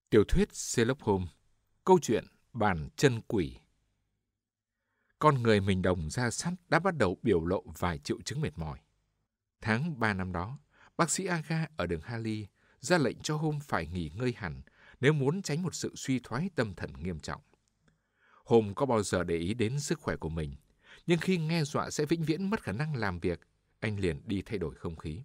Tiểu thuyết Sherlock Holmes, câu chuyện Bàn chân quỷ. Con người mình đồng da sắt đã bắt đầu biểu lộ vài triệu chứng mệt mỏi. Tháng 3 năm đó, bác sĩ Aga ở đường Harley ra lệnh cho Holmes phải nghỉ ngơi hẳn nếu muốn tránh một sự suy thoái tâm thần nghiêm trọng. Holmes có bao giờ để ý đến sức khỏe của mình, nhưng khi nghe dọa sẽ vĩnh viễn mất khả năng làm việc, anh liền đi thay đổi không khí.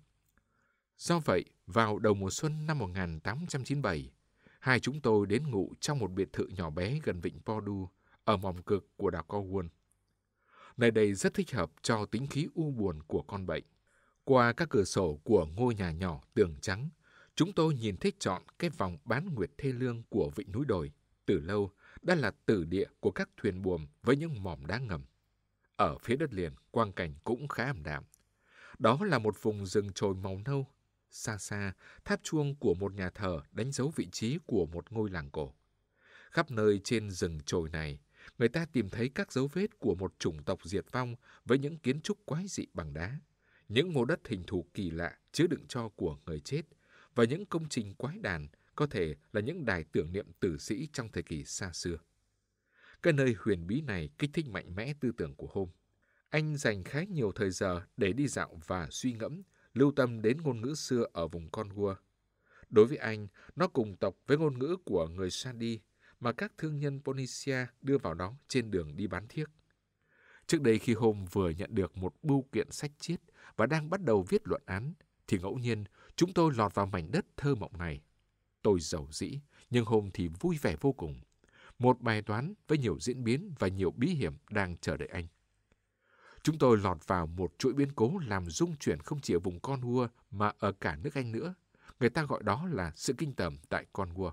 Do vậy, vào đầu mùa xuân năm 1897, hai chúng tôi đến ngụ trong một biệt thự nhỏ bé gần vịnh Pordu, ở mỏm cực của đảo Cornwall. Nơi đây rất thích hợp cho tính khí u buồn của con bệnh. Qua các cửa sổ của ngôi nhà nhỏ tường trắng, chúng tôi nhìn thấy trọn cái vòng bán nguyệt thê lương của vịnh núi đồi. Từ lâu, đã là tử địa của các thuyền buồm với những mỏm đá ngầm. Ở phía đất liền, quang cảnh cũng khá ảm đạm. Đó là một vùng rừng chồi màu nâu. Xa xa, tháp chuông của một nhà thờ đánh dấu vị trí của một ngôi làng cổ. Khắp nơi trên rừng chồi này, người ta tìm thấy các dấu vết của một chủng tộc diệt vong với những kiến trúc quái dị bằng đá, những mô đất hình thù kỳ lạ chứa đựng tro của người chết và những công trình quái đản có thể là những đài tưởng niệm tử sĩ trong thời kỳ xa xưa. Cái nơi huyền bí này kích thích mạnh mẽ tư tưởng của Holmes. Anh dành khá nhiều thời giờ để đi dạo và suy ngẫm, lưu tâm đến ngôn ngữ xưa ở vùng Cornwall. Đối với anh, nó cùng tộc với ngôn ngữ của người Sadi mà các thương nhân Phoenicia đưa vào đó trên đường đi bán thiếc. Trước đây khi Holmes vừa nhận được một bưu kiện sách triết và đang bắt đầu viết luận án, thì ngẫu nhiên chúng tôi lọt vào mảnh đất thơ mộng này. Tôi giàu dĩ, nhưng Holmes thì vui vẻ vô cùng. Một bài toán với nhiều diễn biến và nhiều bí hiểm đang chờ đợi anh. Chúng tôi lọt vào một chuỗi biến cố làm rung chuyển không chỉ ở vùng Cornwall mà ở cả nước Anh nữa. Người ta gọi đó là sự kinh tởm tại Cornwall.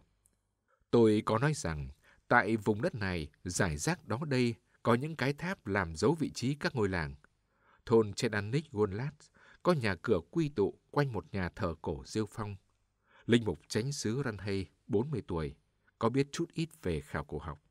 Tôi có nói rằng, tại vùng đất này, rải rác đó đây, có những cái tháp làm dấu vị trí các ngôi làng. Thôn Chedanik Gonlat có nhà cửa quy tụ quanh một nhà thờ cổ rêu phong. Linh mục chánh xứ Ranhay, 40 tuổi, có biết chút ít về khảo cổ học.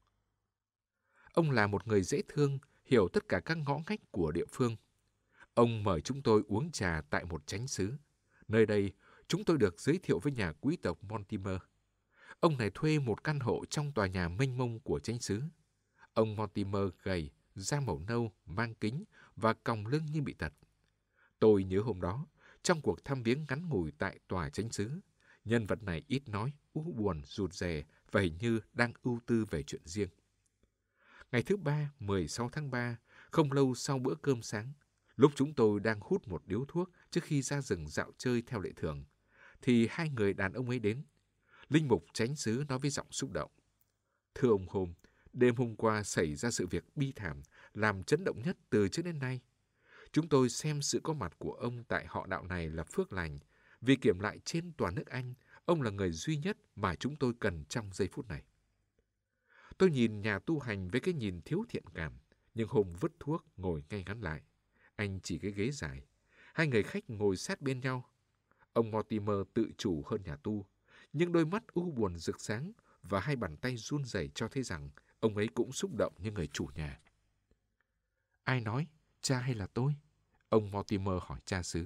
Ông là một người dễ thương, hiểu tất cả các ngõ ngách của địa phương. Ông mời chúng tôi uống trà tại một chánh xứ. Nơi đây, chúng tôi được giới thiệu với nhà quý tộc Mortimer. Ông này thuê một căn hộ trong tòa nhà mênh mông của chánh xứ. Ông Mortimer gầy, da màu nâu, mang kính và còng lưng như bị tật. Tôi nhớ hôm đó, trong cuộc thăm viếng ngắn ngủi tại tòa chánh xứ, nhân vật này ít nói, u buồn, rụt rè và hình như đang ưu tư về chuyện riêng. Ngày thứ ba, 16 tháng 3, không lâu sau bữa cơm sáng, lúc chúng tôi đang hút một điếu thuốc trước khi ra rừng dạo chơi theo lệ thường, thì hai người đàn ông ấy đến. Linh mục chánh xứ nói với giọng xúc động: "Thưa ông Holmes, đêm hôm qua xảy ra sự việc bi thảm, làm chấn động nhất từ trước đến nay. Chúng tôi xem sự có mặt của ông tại họ đạo này là phước lành, vì kiểm lại trên toàn nước Anh, ông là người duy nhất mà chúng tôi cần trong giây phút này." Tôi nhìn nhà tu hành với cái nhìn thiếu thiện cảm, nhưng Holmes vứt thuốc ngồi ngay ngắn lại. Anh chỉ cái ghế dài. Hai người khách ngồi sát bên nhau. Ông Mortimer tự chủ hơn nhà tu, nhưng đôi mắt u buồn rực sáng và hai bàn tay run rẩy cho thấy rằng ông ấy cũng xúc động như người chủ nhà. "Ai nói, cha hay là tôi?" Ông Mortimer hỏi cha xứ.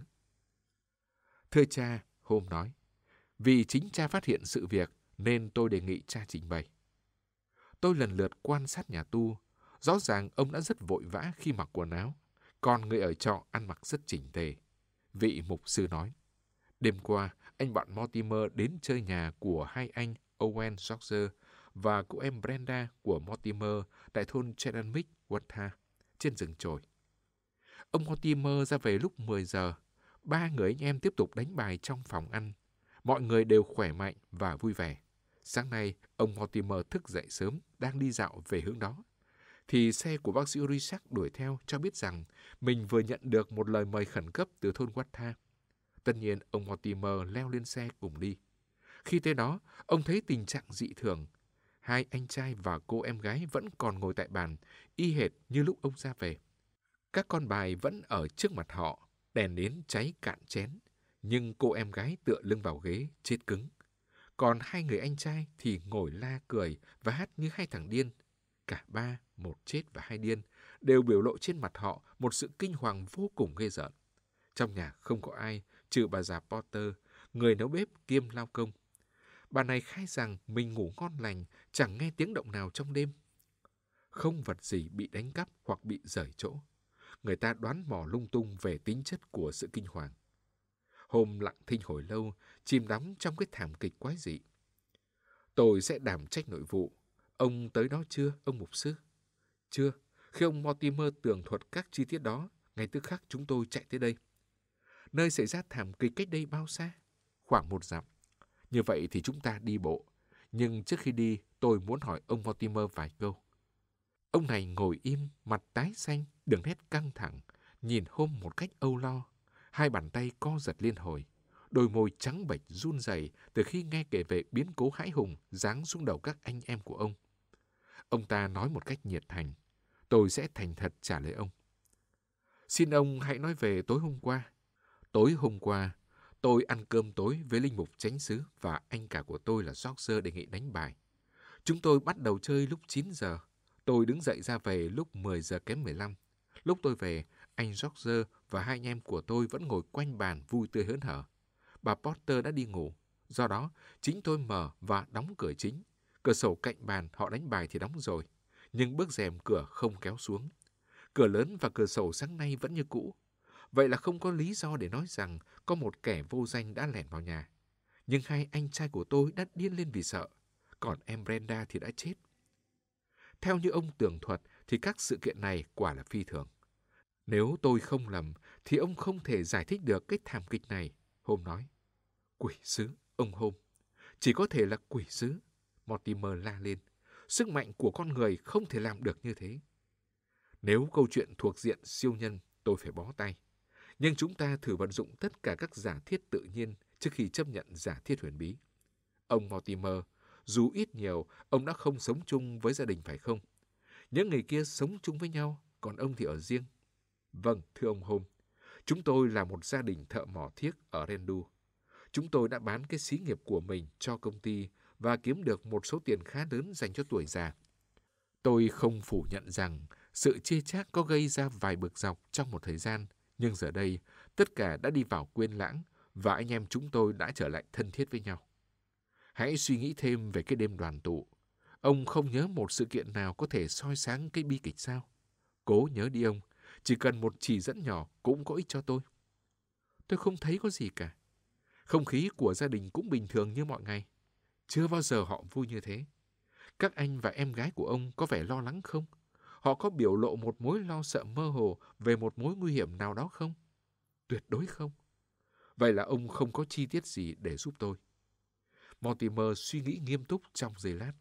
"Thưa cha," Holmes nói, "vì chính cha phát hiện sự việc nên tôi đề nghị cha trình bày." Tôi lần lượt quan sát nhà tu. Rõ ràng ông đã rất vội vã khi mặc quần áo, còn người ở trọ ăn mặc rất chỉnh tề. Vị mục sư nói: "Đêm qua, anh bạn Mortimer đến chơi nhà của hai anh Owen George và cô em Brenda của Mortimer tại thôn Chedanwick, Watha, trên rừng chồi. Ông Mortimer ra về lúc 10 giờ. Ba người anh em tiếp tục đánh bài trong phòng ăn. Mọi người đều khỏe mạnh và vui vẻ. Sáng nay, ông Mortimer thức dậy sớm, đang đi dạo về hướng đó. Thì xe của bác sĩ Richard đuổi theo cho biết rằng mình vừa nhận được một lời mời khẩn cấp từ thôn Watha. Tất nhiên, ông Mortimer leo lên xe cùng đi. Khi tới đó, ông thấy tình trạng dị thường. Hai anh trai và cô em gái vẫn còn ngồi tại bàn, y hệt như lúc ông ra về. Các con bài vẫn ở trước mặt họ, đèn nến cháy cạn chén, nhưng cô em gái tựa lưng vào ghế, chết cứng. Còn hai người anh trai thì ngồi la cười và hát như hai thằng điên. Cả ba, một chết và hai điên, đều biểu lộ trên mặt họ một sự kinh hoàng vô cùng ghê rợn. Trong nhà không có ai, trừ bà già Porter, người nấu bếp kiêm lao công. Bà này khai rằng mình ngủ ngon lành, chẳng nghe tiếng động nào trong đêm. Không vật gì bị đánh cắp hoặc bị rời chỗ. Người ta đoán mò lung tung về tính chất của sự kinh hoàng. Hôm lặng thinh hồi lâu, chìm đắm trong cái thảm kịch quái dị. Tôi sẽ đảm trách nội vụ. Ông tới đó chưa, ông mục sư? Chưa. Khi ông Mortimer tường thuật các chi tiết đó, ngay tức khắc chúng tôi chạy tới đây. Nơi xảy ra thảm kịch cách đây bao xa? Khoảng 1 dặm. Như vậy thì chúng ta đi bộ. Nhưng trước khi đi, tôi muốn hỏi ông Mortimer vài câu. Ông này ngồi im, mặt tái xanh, đường nét căng thẳng, nhìn Hôm một cách âu lo. Hai bàn tay co giật liên hồi. Đôi môi trắng bệch run rẩy từ khi nghe kể về biến cố hãi hùng giáng xuống đầu các anh em của ông. Ông ta nói một cách nhiệt thành. Tôi sẽ thành thật trả lời ông. Xin ông hãy nói về tối hôm qua. Tối hôm qua, tôi ăn cơm tối với linh mục chánh xứ và anh cả của tôi là George đề nghị đánh bài. Chúng tôi bắt đầu chơi lúc 9 giờ. Tôi đứng dậy ra về lúc 10 giờ kém 15. Lúc tôi về, anh George và hai anh em của tôi vẫn ngồi quanh bàn vui tươi hớn hở. Bà Porter đã đi ngủ. Do đó, chính tôi mở và đóng cửa chính. Cửa sổ cạnh bàn họ đánh bài thì đóng rồi. Nhưng bức rèm cửa không kéo xuống. Cửa lớn và cửa sổ sáng nay vẫn như cũ. Vậy là không có lý do để nói rằng có một kẻ vô danh đã lẻn vào nhà. Nhưng hai anh trai của tôi đã điên lên vì sợ. Còn em Brenda thì đã chết. Theo như ông tường thuật thì các sự kiện này quả là phi thường. Nếu tôi không lầm thì ông không thể giải thích được cái thảm kịch này. Hôm nói. Quỷ sứ, ông Hôm. Chỉ có thể là quỷ sứ. Mortimer la lên. Sức mạnh của con người không thể làm được như thế. Nếu câu chuyện thuộc diện siêu nhân, tôi phải bó tay. Nhưng chúng ta thử vận dụng tất cả các giả thiết tự nhiên trước khi chấp nhận giả thiết huyền bí. Ông Mortimer, dù ít nhiều, ông đã không sống chung với gia đình phải không? Những người kia sống chung với nhau, còn ông thì ở riêng. Vâng, thưa ông Holmes, chúng tôi là một gia đình thợ mỏ thiếc ở Rendu. Chúng tôi đã bán cái xí nghiệp của mình cho công ty và kiếm được một số tiền khá lớn dành cho tuổi già. Tôi không phủ nhận rằng sự chê chác có gây ra vài bực dọc trong một thời gian, nhưng giờ đây tất cả đã đi vào quên lãng và anh em chúng tôi đã trở lại thân thiết với nhau. Hãy suy nghĩ thêm về cái đêm đoàn tụ. Ông không nhớ một sự kiện nào có thể soi sáng cái bi kịch sao? Cố nhớ đi ông, chỉ cần một chỉ dẫn nhỏ cũng có ích cho tôi. Tôi không thấy có gì cả. Không khí của gia đình cũng bình thường như mọi ngày. Chưa bao giờ họ vui như thế. Các anh và em gái của ông có vẻ lo lắng không? Họ có biểu lộ một mối lo sợ mơ hồ về một mối nguy hiểm nào đó không? Tuyệt đối không. Vậy là ông không có chi tiết gì để giúp tôi. Mortimer suy nghĩ nghiêm túc trong giây lát.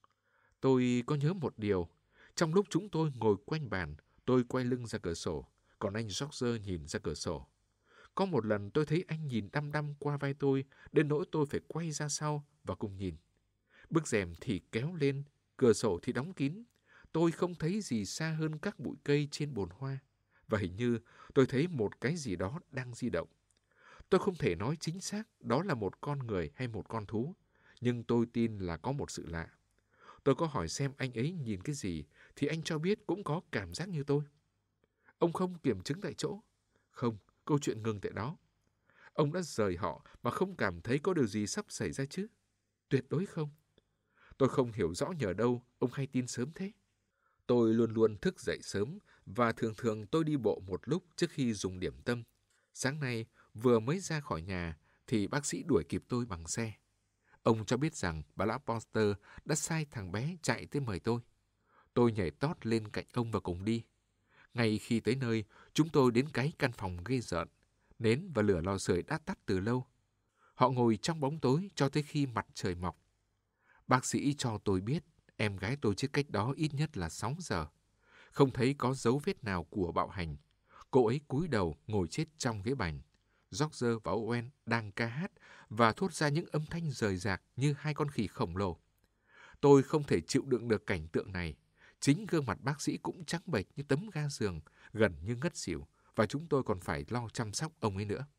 Tôi có nhớ một điều. Trong lúc chúng tôi ngồi quanh bàn, tôi quay lưng ra cửa sổ, còn anh George nhìn ra cửa sổ. Có một lần tôi thấy anh nhìn đăm đăm qua vai tôi, đến nỗi tôi phải quay ra sau và cùng nhìn. Bức rèm thì kéo lên, cửa sổ thì đóng kín. Tôi không thấy gì xa hơn các bụi cây trên bồn hoa. Và hình như tôi thấy một cái gì đó đang di động. Tôi không thể nói chính xác đó là một con người hay một con thú, nhưng tôi tin là có một sự lạ. Tôi có hỏi xem anh ấy nhìn cái gì, thì anh cho biết cũng có cảm giác như tôi. Ông không kiểm chứng tại chỗ. Không, câu chuyện ngừng tại đó. Ông đã rời họ mà không cảm thấy có điều gì sắp xảy ra chứ? Tuyệt đối không. Tôi không hiểu rõ nhờ đâu ông hay tin sớm thế. Tôi luôn luôn thức dậy sớm và thường thường tôi đi bộ một lúc trước khi dùng điểm tâm. Sáng nay vừa mới ra khỏi nhà thì bác sĩ đuổi kịp tôi bằng xe. Ông cho biết rằng bà lão Porter đã sai thằng bé chạy tới mời tôi. Tôi nhảy tót lên cạnh ông và cùng đi. Ngay khi tới nơi, chúng tôi đến cái căn phòng ghê rợn. Nến và lửa lò sưởi đã tắt từ lâu. Họ ngồi trong bóng tối cho tới khi mặt trời mọc. Bác sĩ cho tôi biết em gái tôi chết cách đó ít nhất là 6 giờ. Không thấy có dấu vết nào của bạo hành. Cô ấy cúi đầu ngồi chết trong ghế bành. George và Owen đang ca hát và thốt ra những âm thanh rời rạc như hai con khỉ khổng lồ. Tôi không thể chịu đựng được cảnh tượng này. Chính gương mặt bác sĩ cũng trắng bệch như tấm ga giường, gần như ngất xỉu, và chúng tôi còn phải lo chăm sóc ông ấy nữa.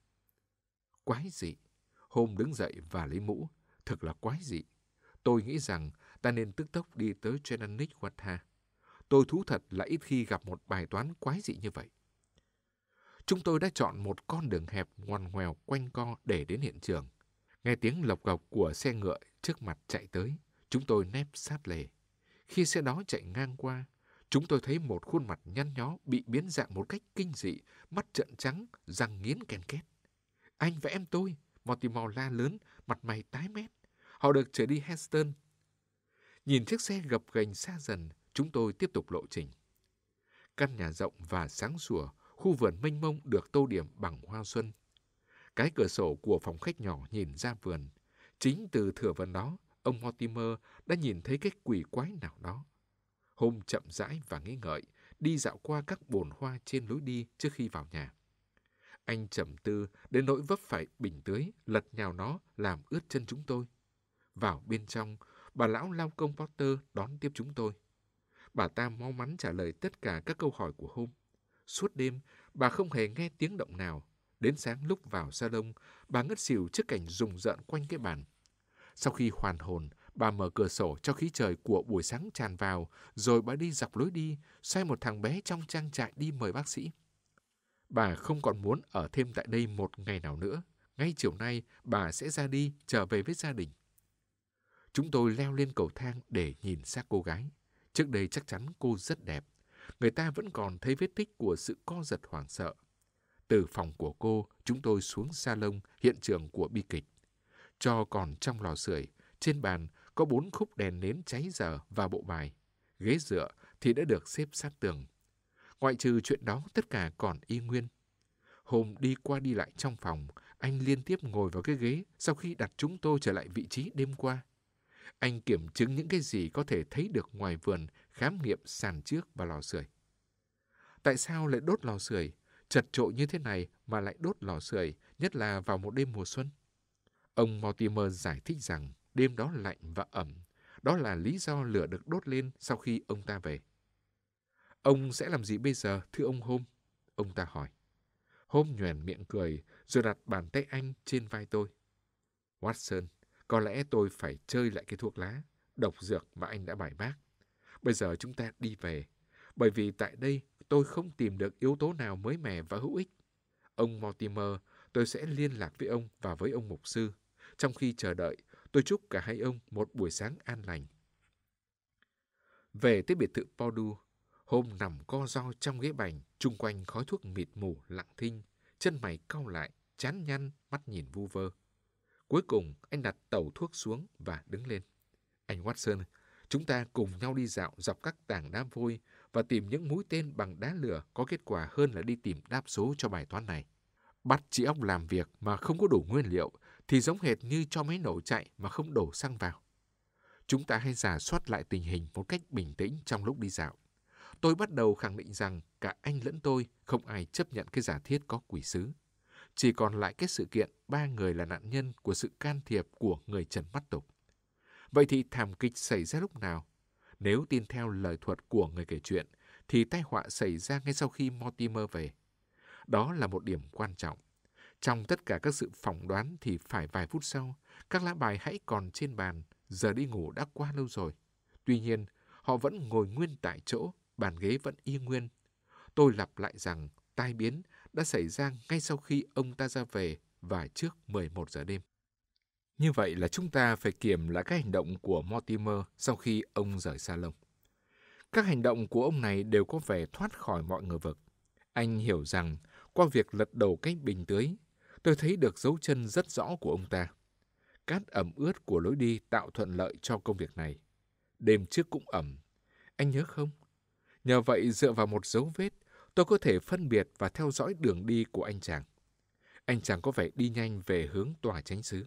Quái dị. Hôm đứng dậy và lấy mũ. Thật là quái dị. Tôi nghĩ rằng ta nên tức tốc đi tới Chenanic Watha. Tôi thú thật là ít khi gặp một bài toán quái dị như vậy. Chúng tôi đã chọn một con đường hẹp ngoằn ngoèo quanh co để đến hiện trường. Nghe tiếng lộc cộc của xe ngựa trước mặt chạy tới, chúng tôi nép sát lề. Khi xe đó chạy ngang qua, chúng tôi thấy một khuôn mặt nhăn nhó bị biến dạng một cách kinh dị, mắt trợn trắng, răng nghiến ken két. Anh và em tôi, Mortimer la lớn, mặt mày tái mét. Họ được trở đi Heston. Nhìn chiếc xe gập ghềnh xa dần, chúng tôi tiếp tục lộ trình. Căn nhà rộng và sáng sủa, khu vườn mênh mông được tô điểm bằng hoa xuân. Cái cửa sổ của phòng khách nhỏ nhìn ra vườn. Chính từ thửa vườn đó, ông Mortimer đã nhìn thấy cái quỷ quái nào đó. Hôm chậm rãi và nghĩ ngợi, đi dạo qua các bồn hoa trên lối đi trước khi vào nhà. Anh trầm tư đến nỗi vấp phải bình tưới, lật nhào nó làm ướt chân chúng tôi. Vào bên trong, bà lão lao công Porter đón tiếp chúng tôi. Bà ta mau mắn trả lời tất cả các câu hỏi của hôm. Suốt đêm, bà không hề nghe tiếng động nào. Đến sáng lúc vào salon, bà ngất xỉu trước cảnh rùng rợn quanh cái bàn. Sau khi hoàn hồn, bà mở cửa sổ cho khí trời của buổi sáng tràn vào, rồi bà đi dọc lối đi, xoay một thằng bé trong trang trại đi mời bác sĩ. Bà không còn muốn ở thêm tại đây một ngày nào nữa. Ngay chiều nay, bà sẽ ra đi, trở về với gia đình. Chúng tôi leo lên cầu thang để nhìn xác cô gái. Trước đây chắc chắn cô rất đẹp. Người ta vẫn còn thấy vết tích của sự co giật hoảng sợ. Từ phòng của cô, chúng tôi xuống salon, hiện trường của bi kịch. Tro còn trong lò sưởi, trên bàn có 4 khúc đèn nến cháy dở và bộ bài. Ghế dựa thì đã được xếp sát tường. Ngoại trừ chuyện đó, tất cả còn y nguyên. Hôm đi qua đi lại trong phòng, anh liên tiếp ngồi vào cái ghế sau khi đặt chúng tôi trở lại vị trí đêm qua. Anh kiểm chứng những cái gì có thể thấy được ngoài vườn, khám nghiệm sàn trước và lò sưởi. Tại sao lại đốt lò sưởi? Chật chội như thế này mà lại đốt lò sưởi, nhất là vào một đêm mùa xuân. Ông Mortimer giải thích rằng đêm đó lạnh và ẩm. Đó là lý do lửa được đốt lên sau khi ông ta về. Ông sẽ làm gì bây giờ, thưa ông Holmes? Ông ta hỏi. Holmes nhoẻn miệng cười, rồi đặt bàn tay anh trên vai tôi. Watson, có lẽ tôi phải chơi lại cái thuốc lá, độc dược mà anh đã bài bác. Bây giờ chúng ta đi về, bởi vì tại đây tôi không tìm được yếu tố nào mới mẻ và hữu ích. Ông Mortimer, tôi sẽ liên lạc với ông và với ông mục sư. Trong khi chờ đợi, tôi chúc cả hai ông một buổi sáng an lành. Về tới biệt thự Pordu, Hôm nằm co ro trong ghế bành, chung quanh khói thuốc mịt mù lặng thinh, chân mày cau lại, trán nhăn, mắt nhìn vu vơ. Cuối cùng, anh đặt tẩu thuốc xuống và đứng lên. Anh Watson, chúng ta cùng nhau đi dạo dọc các tảng đá vôi và tìm những mũi tên bằng đá lửa có kết quả hơn là đi tìm đáp số cho bài toán này. Bắt chị ốc làm việc mà không có đủ nguyên liệu thì giống hệt như cho máy nổ chạy mà không đổ xăng vào. Chúng ta hãy rà soát lại tình hình một cách bình tĩnh trong lúc đi dạo. Tôi bắt đầu khẳng định rằng cả anh lẫn tôi không ai chấp nhận cái giả thiết có quỷ sứ. Chỉ còn lại cái sự kiện 3 người là nạn nhân của sự can thiệp của người trần mắt tục. Vậy thì thảm kịch xảy ra lúc nào? Nếu tin theo lời thuật của người kể chuyện, thì tai họa xảy ra ngay sau khi Mortimer về. Đó là một điểm quan trọng. Trong tất cả các sự phỏng đoán thì phải vài phút sau, các lá bài hãy còn trên bàn, giờ đi ngủ đã qua lâu rồi. Tuy nhiên, họ vẫn ngồi nguyên tại chỗ, bàn ghế vẫn y nguyên. Tôi lặp lại rằng tai biến đã xảy ra ngay sau khi ông ta ra về và trước 11 giờ đêm. Như vậy là chúng ta phải kiểm lại các hành động của Mortimer sau khi ông rời salon. Các hành động của ông này đều có vẻ thoát khỏi mọi ngờ vực. Anh hiểu rằng, qua việc lật đổ cái bình tưới, tôi thấy được dấu chân rất rõ của ông ta. Cát ẩm ướt của lối đi tạo thuận lợi cho công việc này. Đêm trước cũng ẩm. Anh nhớ không? Nhờ vậy, dựa vào một dấu vết, tôi có thể phân biệt và theo dõi đường đi của anh chàng. Anh chàng có vẻ đi nhanh về hướng tòa chánh xứ.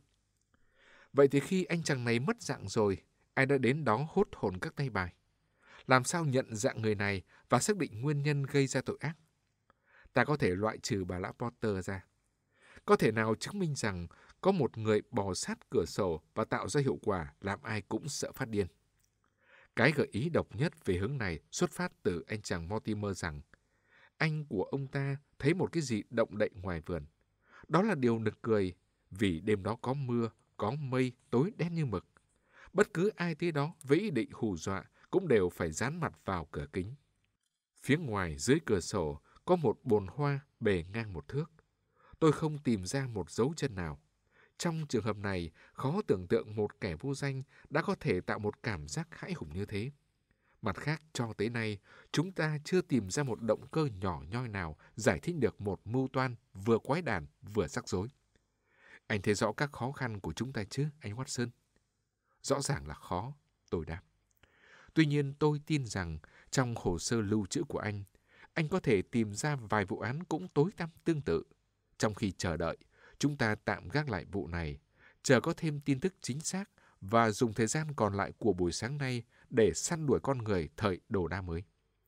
Vậy thì khi anh chàng này mất dạng rồi, ai đã đến đó hốt hồn các tay bài? Làm sao nhận dạng người này và xác định nguyên nhân gây ra tội ác? Ta có thể loại trừ bà lão Porter ra. Có thể nào chứng minh rằng có một người bò sát cửa sổ và tạo ra hiệu quả làm ai cũng sợ phát điên? Cái gợi ý độc nhất về hướng này xuất phát từ anh chàng Mortimer rằng anh của ông ta thấy một cái gì động đậy ngoài vườn. Đó là điều nực cười, vì đêm đó có mưa, có mây, tối đen như mực. Bất cứ ai tới đó với ý định hù dọa cũng đều phải dán mặt vào cửa kính. Phía ngoài dưới cửa sổ có một bồn hoa bề ngang 1 thước. Tôi không tìm ra một dấu chân nào. Trong trường hợp này, khó tưởng tượng một kẻ vô danh đã có thể tạo một cảm giác hãi hùng như thế. Mặt khác, cho tới nay, chúng ta chưa tìm ra một động cơ nhỏ nhoi nào giải thích được một mưu toan vừa quái đản vừa rắc rối. Anh thấy rõ các khó khăn của chúng ta chứ, anh Watson? Rõ ràng là khó, tôi đáp. Tuy nhiên, tôi tin rằng trong hồ sơ lưu trữ của anh có thể tìm ra vài vụ án cũng tối tăm tương tự. Trong khi chờ đợi, chúng ta tạm gác lại vụ này, chờ có thêm tin tức chính xác và dùng thời gian còn lại của buổi sáng nay để săn đuổi con người thời đồ đa mới.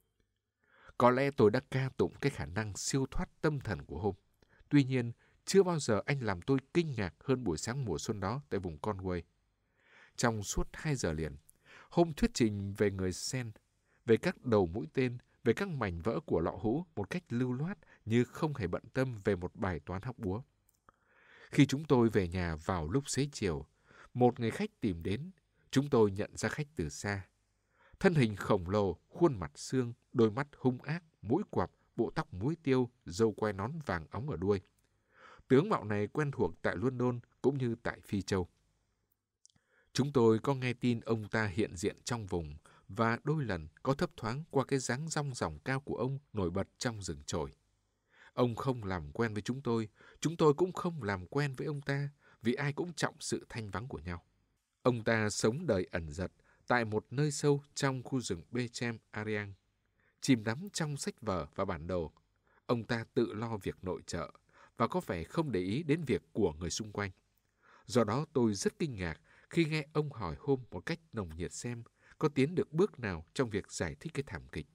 Có lẽ tôi đã ca tụng cái khả năng siêu thoát tâm thần của Holmes. Tuy nhiên, chưa bao giờ anh làm tôi kinh ngạc hơn buổi sáng mùa xuân đó tại vùng Conway. Trong suốt 2 giờ liền, Holmes thuyết trình về người Sen, về các đầu mũi tên, về các mảnh vỡ của lọ hũ một cách lưu loát như không hề bận tâm về một bài toán hóc búa. Khi chúng tôi về nhà vào lúc xế chiều, một người khách tìm đến. Chúng tôi nhận ra khách từ xa. Thân hình khổng lồ, khuôn mặt xương, đôi mắt hung ác, mũi quặp, bộ tóc muối tiêu, râu quai nón vàng óng ở đuôi. Tướng mạo này quen thuộc tại London cũng như tại Phi Châu. Chúng tôi có nghe tin ông ta hiện diện trong vùng và đôi lần có thấp thoáng qua cái dáng dong dỏng cao của ông nổi bật trong rừng chồi. Ông không làm quen với chúng tôi cũng không làm quen với ông ta vì ai cũng trọng sự thanh vắng của nhau. Ông ta sống đời ẩn dật tại một nơi sâu trong khu rừng Bechem Ariang, chìm đắm trong sách vở và bản đồ. Ông ta tự lo việc nội trợ và có vẻ không để ý đến việc của người xung quanh. Do đó tôi rất kinh ngạc khi nghe ông hỏi Holmes một cách nồng nhiệt xem có tiến được bước nào trong việc giải thích cái thảm kịch.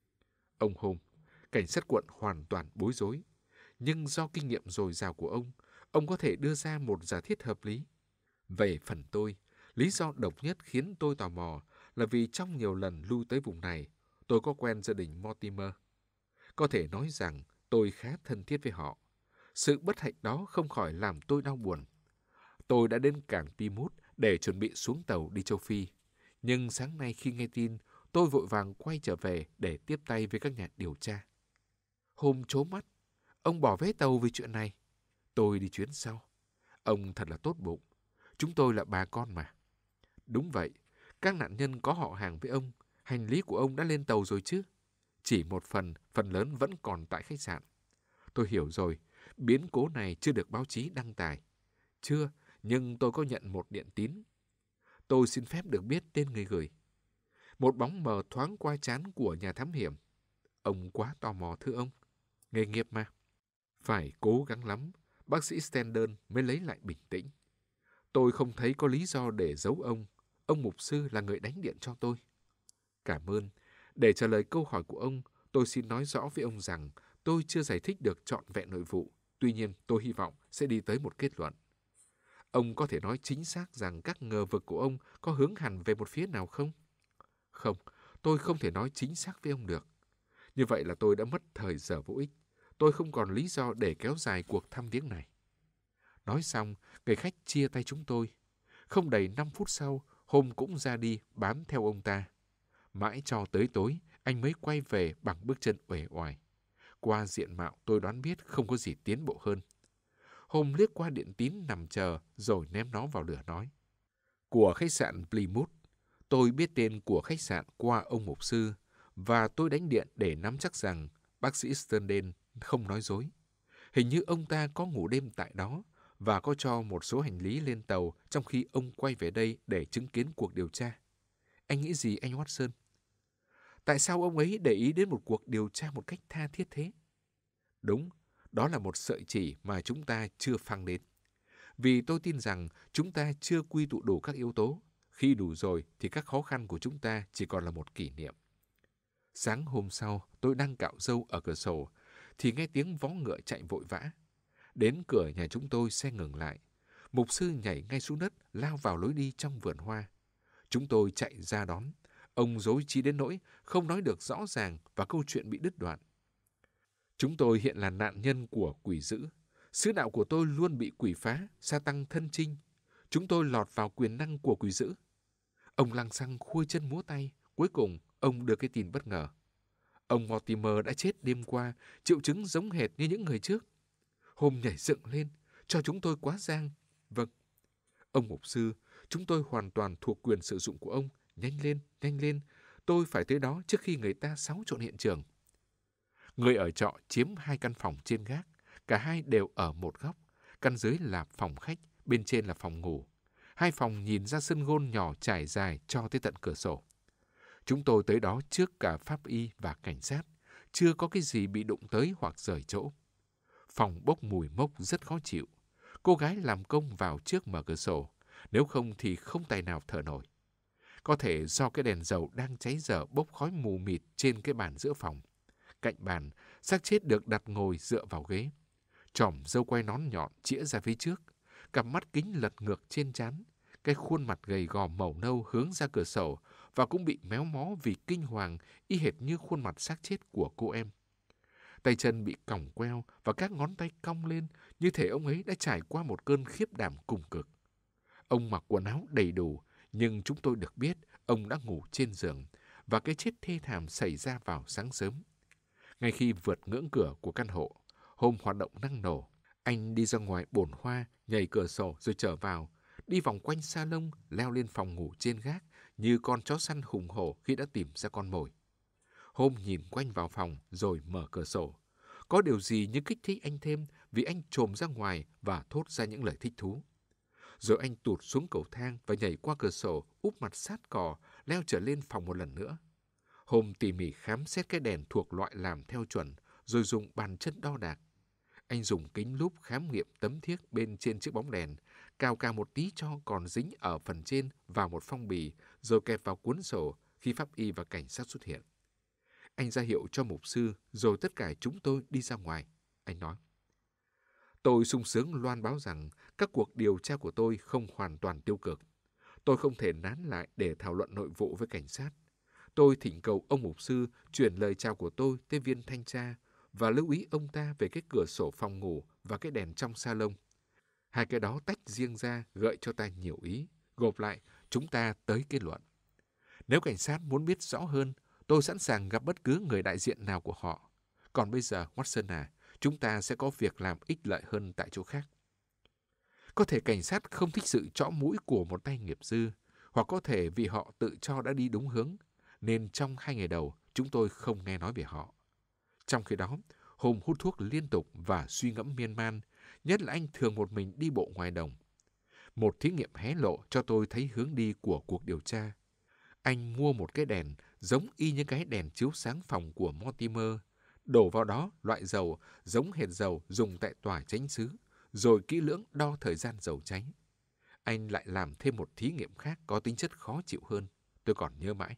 Ông Holmes, cảnh sát quận hoàn toàn bối rối, nhưng do kinh nghiệm dồi dào của ông có thể đưa ra một giả thiết hợp lý. Về phần tôi, lý do độc nhất khiến tôi tò mò là vì trong nhiều lần lui tới vùng này, tôi có quen gia đình Mortimer. Có thể nói rằng tôi khá thân thiết với họ. Sự bất hạnh đó không khỏi làm tôi đau buồn. Tôi đã đến cảng Plymouth để chuẩn bị xuống tàu đi châu Phi. Nhưng sáng nay khi nghe tin, tôi vội vàng quay trở về để tiếp tay với các nhà điều tra. Hôm trố mắt, ông bỏ vé tàu vì chuyện này. Tôi đi chuyến sau. Ông thật là tốt bụng. Chúng tôi là bà con mà. Đúng vậy, các nạn nhân có họ hàng với ông. Hành lý của ông đã lên tàu rồi chứ? Chỉ một phần lớn vẫn còn tại khách sạn. Tôi hiểu rồi, biến cố này chưa được báo chí đăng tải. Chưa, nhưng tôi có nhận một điện tín. Tôi xin phép được biết tên người gửi. Một bóng mờ thoáng qua trán của nhà thám hiểm. Ông quá tò mò thưa ông. Nghề nghiệp mà. Phải cố gắng lắm, bác sĩ Stendon mới lấy lại bình tĩnh. Tôi không thấy có lý do để giấu ông. Ông mục sư là người đánh điện cho tôi. Cảm ơn. Để trả lời câu hỏi của ông, tôi xin nói rõ với ông rằng tôi chưa giải thích được trọn vẹn nội vụ. Tuy nhiên, tôi hy vọng sẽ đi tới một kết luận. Ông có thể nói chính xác rằng các ngờ vực của ông có hướng hẳn về một phía nào không? Không, tôi không thể nói chính xác với ông được. Như vậy là tôi đã mất thời giờ vô ích. Tôi không còn lý do để kéo dài cuộc thăm viếng này. Nói xong, người khách chia tay chúng tôi. Không đầy 5 phút sau, Holmes cũng ra đi bám theo ông ta. Mãi cho tới tối, anh mới quay về bằng bước chân uể oải. Qua diện mạo tôi đoán biết không có gì tiến bộ hơn. Holmes liếc qua điện tín nằm chờ rồi ném nó vào lửa nói. Của khách sạn Plymouth. Tôi biết tên của khách sạn qua ông mục sư và tôi đánh điện để nắm chắc rằng bác sĩ Stendhal không nói dối. Hình như ông ta có ngủ đêm tại đó và có cho một số hành lý lên tàu trong khi ông quay về đây để chứng kiến cuộc điều tra. Anh nghĩ gì anh Watson? Tại sao ông ấy để ý đến một cuộc điều tra một cách tha thiết thế? Đúng, đó là một sợi chỉ mà chúng ta chưa phăng đến. Vì tôi tin rằng chúng ta chưa quy tụ đủ các yếu tố. Khi đủ rồi thì các khó khăn của chúng ta chỉ còn là một kỷ niệm. Sáng hôm sau, tôi đang cạo râu ở cửa sổ, thì nghe tiếng vó ngựa chạy vội vã. Đến cửa nhà chúng tôi, xe ngừng lại. Mục sư nhảy ngay xuống đất, lao vào lối đi trong vườn hoa. Chúng tôi chạy ra đón. Ông rối trí đến nỗi không nói được rõ ràng và câu chuyện bị đứt đoạn. Chúng tôi hiện là nạn nhân của quỷ dữ. Sứ đạo của tôi luôn bị quỷ phá, sa tăng thân chinh. Chúng tôi lọt vào quyền năng của quỷ dữ. Ông lăng xăng khuôi chân múa tay. Cuối cùng, ông đưa cái tin bất ngờ. Ông Mortimer đã chết đêm qua, triệu chứng giống hệt như những người trước. Hôm nhảy dựng lên, cho chúng tôi quá giang. Vâng. Ông mục sư, chúng tôi hoàn toàn thuộc quyền sử dụng của ông. Nhanh lên. Tôi phải tới đó trước khi người ta xáo trộn hiện trường. Người ở trọ chiếm 2 căn phòng trên gác. Cả hai đều ở một góc. Căn dưới là phòng khách, bên trên là phòng ngủ. 2 phòng nhìn ra sân gôn nhỏ trải dài cho tới tận cửa sổ. Chúng tôi tới đó trước cả pháp y và cảnh sát. Chưa có cái gì bị đụng tới hoặc rời chỗ. Phòng bốc mùi mốc rất khó chịu. Cô gái làm công vào trước mở cửa sổ. Nếu không thì không tài nào thở nổi. Có thể do cái đèn dầu đang cháy dở bốc khói mù mịt trên cái bàn giữa phòng. Cạnh bàn, xác chết được đặt ngồi dựa vào ghế. Chòm râu quai nón nhọn chĩa ra phía trước. Cặp mắt kính lật ngược trên trán. Cái khuôn mặt gầy gò màu nâu hướng ra cửa sổ và cũng bị méo mó vì kinh hoàng y hệt như khuôn mặt xác chết của cô em. Tay chân bị còng queo và các ngón tay cong lên như thể ông ấy đã trải qua một cơn khiếp đảm cùng cực. Ông mặc quần áo đầy đủ, nhưng chúng tôi được biết ông đã ngủ trên giường và cái chết thê thảm xảy ra vào sáng sớm. Ngay khi vượt ngưỡng cửa của căn hộ, hôm hoạt động năng nổ, anh đi ra ngoài bồn hoa, nhảy cửa sổ rồi trở vào, đi vòng quanh salon, leo lên phòng ngủ trên gác như con chó săn hùng hổ khi đã tìm ra con mồi. Hôm nhìn quanh vào phòng rồi mở cửa sổ. Có điều gì như kích thích anh thêm vì anh trồm ra ngoài và thốt ra những lời thích thú. Rồi anh tụt xuống cầu thang và nhảy qua cửa sổ, úp mặt sát cỏ, leo trở lên phòng một lần nữa. Hôm tỉ mỉ khám xét cái đèn thuộc loại làm theo chuẩn, rồi dùng bàn chân đo đạc. Anh dùng kính lúp khám nghiệm tấm thiếc bên trên chiếc bóng đèn, cào cào một tí cho còn dính ở phần trên vào một phong bì, rồi kẹp vào cuốn sổ khi pháp y và cảnh sát xuất hiện. Anh ra hiệu cho mục sư, rồi tất cả chúng tôi đi ra ngoài. Anh nói, tôi sung sướng loan báo rằng các cuộc điều tra của tôi không hoàn toàn tiêu cực. Tôi không thể nán lại để thảo luận nội vụ với cảnh sát. Tôi thỉnh cầu ông mục sư chuyển lời chào của tôi tới viên thanh tra và lưu ý ông ta về cái cửa sổ phòng ngủ và cái đèn trong salon. 2 cái đó tách riêng ra gợi cho ta nhiều ý. Gộp lại, chúng ta tới kết luận. Nếu cảnh sát muốn biết rõ hơn, tôi sẵn sàng gặp bất cứ người đại diện nào của họ. Còn bây giờ, Watson à, chúng ta sẽ có việc làm ích lợi hơn tại chỗ khác. Có thể cảnh sát không thích sự chõ mũi của một tay nghiệp dư, hoặc có thể vì họ tự cho đã đi đúng hướng, nên trong 2 ngày đầu chúng tôi không nghe nói về họ. Trong khi đó, Hôm hút thuốc liên tục và suy ngẫm miên man, nhất là anh thường một mình đi bộ ngoài đồng. Một thí nghiệm hé lộ cho tôi thấy hướng đi của cuộc điều tra. Anh mua một cái đèn giống y như cái đèn chiếu sáng phòng của Mortimer, đổ vào đó loại dầu giống hệt dầu dùng tại tòa chánh xứ, rồi kỹ lưỡng đo thời gian dầu cháy. Anh lại làm thêm một thí nghiệm khác có tính chất khó chịu hơn, tôi còn nhớ mãi.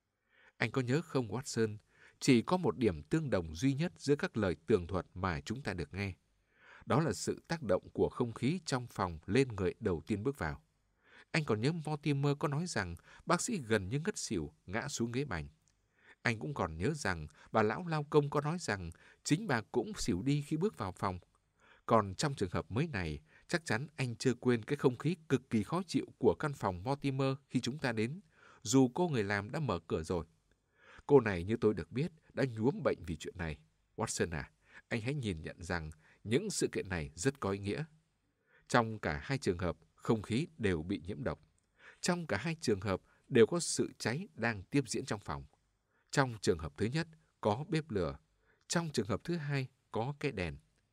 Anh có nhớ không, Watson, chỉ có một điểm tương đồng duy nhất giữa các lời tường thuật mà chúng ta được nghe. Đó là sự tác động của không khí trong phòng lên người đầu tiên bước vào. Anh còn nhớ Mortimer có nói rằng bác sĩ gần như ngất xỉu, ngã xuống ghế bành. Anh cũng còn nhớ rằng bà lão lao công có nói rằng chính bà cũng xỉu đi khi bước vào phòng. Còn trong trường hợp mới này, chắc chắn anh chưa quên cái không khí cực kỳ khó chịu của căn phòng Mortimer khi chúng ta đến, dù cô người làm đã mở cửa rồi. Cô này như tôi được biết đã nhuốm bệnh vì chuyện này. Watson à, anh hãy nhìn nhận rằng những sự kiện này rất có ý nghĩa. Trong cả 2 trường hợp, không khí đều bị nhiễm độc. Trong cả 2 trường hợp đều có sự cháy đang tiếp diễn trong phòng. Trong trường hợp thứ nhất có bếp lửa. Trong trường hợp thứ hai có cái đèn.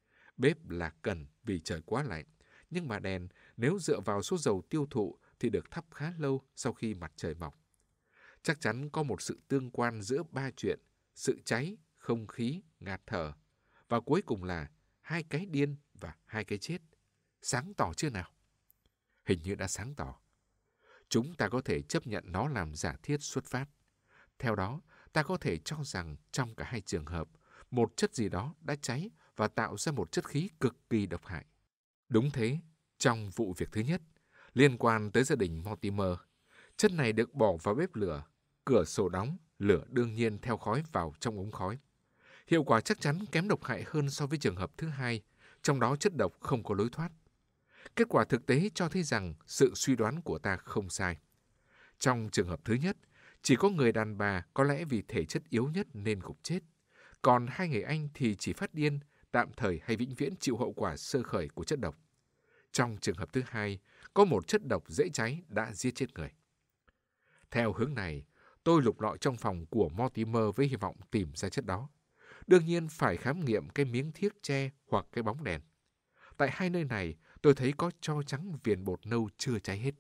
Bếp là cần vì trời quá lạnh. Nhưng mà đèn nếu dựa vào số dầu tiêu thụ thì được thắp khá lâu sau khi mặt trời mọc. Chắc chắn có một sự tương quan giữa 3 chuyện: sự cháy, không khí, ngạt thở. Và cuối cùng là 2 cái điên và 2 cái chết. Sáng tỏ chưa nào? Hình như đã sáng tỏ. Chúng ta có thể chấp nhận nó làm giả thiết xuất phát. Theo đó, ta có thể cho rằng trong cả 2 trường hợp, một chất gì đó đã cháy và tạo ra một chất khí cực kỳ độc hại. Đúng thế, trong vụ việc thứ nhất, liên quan tới gia đình Mortimer, chất này được bỏ vào bếp lửa, cửa sổ đóng, lửa đương nhiên theo khói vào trong ống khói. Hiệu quả chắc chắn kém độc hại hơn so với trường hợp thứ hai, trong đó chất độc không có lối thoát. Kết quả thực tế cho thấy rằng sự suy đoán của ta không sai. Trong trường hợp thứ nhất, chỉ có người đàn bà có lẽ vì thể chất yếu nhất nên gục chết, còn 2 người anh thì chỉ phát điên, tạm thời hay vĩnh viễn chịu hậu quả sơ khởi của chất độc. Trong trường hợp thứ hai, có một chất độc dễ cháy đã giết chết người. Theo hướng này, tôi lục lọi trong phòng của Mortimer với hy vọng tìm ra chất đó. Đương nhiên phải khám nghiệm cái miếng thiếc tre hoặc cái bóng đèn. Tại hai nơi này, tôi thấy có tro trắng viền bột nâu chưa cháy hết.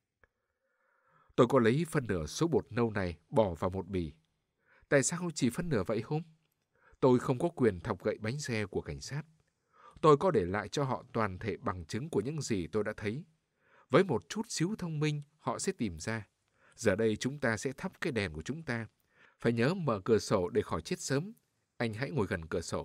Tôi có lấy phân nửa số bột nâu này bỏ vào một bì. Tại sao chỉ phân nửa vậy Hôm? Tôi không có quyền thọc gậy bánh xe của cảnh sát. Tôi có để lại cho họ toàn thể bằng chứng của những gì tôi đã thấy. Với một chút xíu thông minh, họ sẽ tìm ra. Giờ đây chúng ta sẽ thắp cái đèn của chúng ta. Phải nhớ mở cửa sổ để khỏi chết sớm. Anh hãy ngồi gần cửa sổ.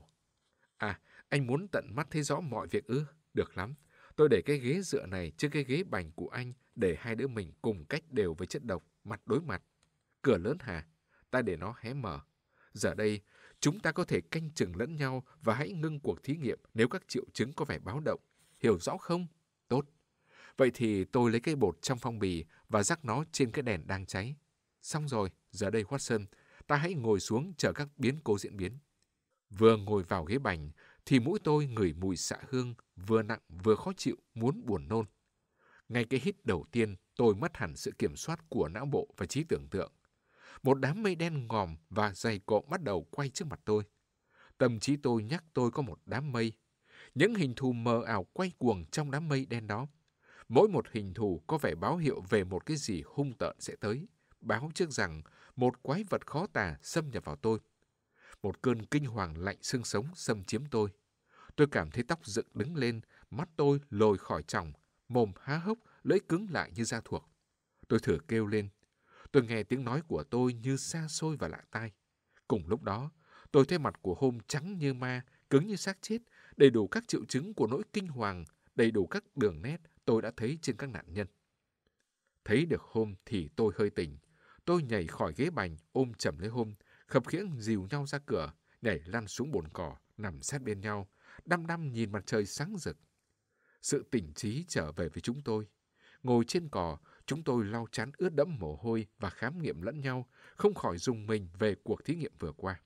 À, anh muốn tận mắt thấy rõ mọi việc ư? Được lắm. Tôi để cái ghế dựa này trước cái ghế bành của anh để hai đứa mình cùng cách đều với chất độc, mặt đối mặt. Cửa lớn hả? Ta để nó hé mở. Giờ đây, chúng ta có thể canh chừng lẫn nhau và hãy ngưng cuộc thí nghiệm nếu các triệu chứng có vẻ báo động. Hiểu rõ không? Tốt. Vậy thì tôi lấy cái bột trong phong bì và rắc nó trên cái đèn đang cháy. Xong rồi, giờ đây Watson, ta hãy ngồi xuống chờ các biến cố diễn biến. Vừa ngồi vào ghế bành, thì mũi tôi ngửi mùi xạ hương, vừa nặng vừa khó chịu, muốn buồn nôn. Ngay cái hít đầu tiên, tôi mất hẳn sự kiểm soát của não bộ và trí tưởng tượng. Một đám mây đen ngòm và dày cộm bắt đầu quay trước mặt tôi. Tâm trí tôi nhắc tôi có một đám mây. Những hình thù mờ ảo quay cuồng trong đám mây đen đó. Mỗi một hình thù có vẻ báo hiệu về một cái gì hung tợn sẽ tới, báo trước rằng một quái vật khó tả xâm nhập vào tôi. Một cơn kinh hoàng lạnh xương sống xâm chiếm tôi. Tôi cảm thấy tóc dựng đứng lên, mắt tôi lồi khỏi tròng, mồm há hốc, lưỡi cứng lại như da thuộc. Tôi thử kêu lên. Tôi nghe tiếng nói của tôi như xa xôi và lạ tai. Cùng lúc đó, tôi thấy mặt của Hôm trắng như ma, cứng như xác chết, đầy đủ các triệu chứng của nỗi kinh hoàng, đầy đủ các đường nét tôi đã thấy trên các nạn nhân. Thấy được Hôm thì tôi hơi tỉnh. Tôi nhảy khỏi ghế bành, ôm chầm lấy Hôm, khập khiễng dìu nhau ra cửa, nhảy lăn xuống bồn cỏ, nằm sát bên nhau, đăm đăm nhìn mặt trời sáng rực. Sự tỉnh trí trở về với chúng tôi. Ngồi trên cỏ, chúng tôi lau trán ướt đẫm mồ hôi và khám nghiệm lẫn nhau, không khỏi rùng mình về cuộc thí nghiệm vừa qua.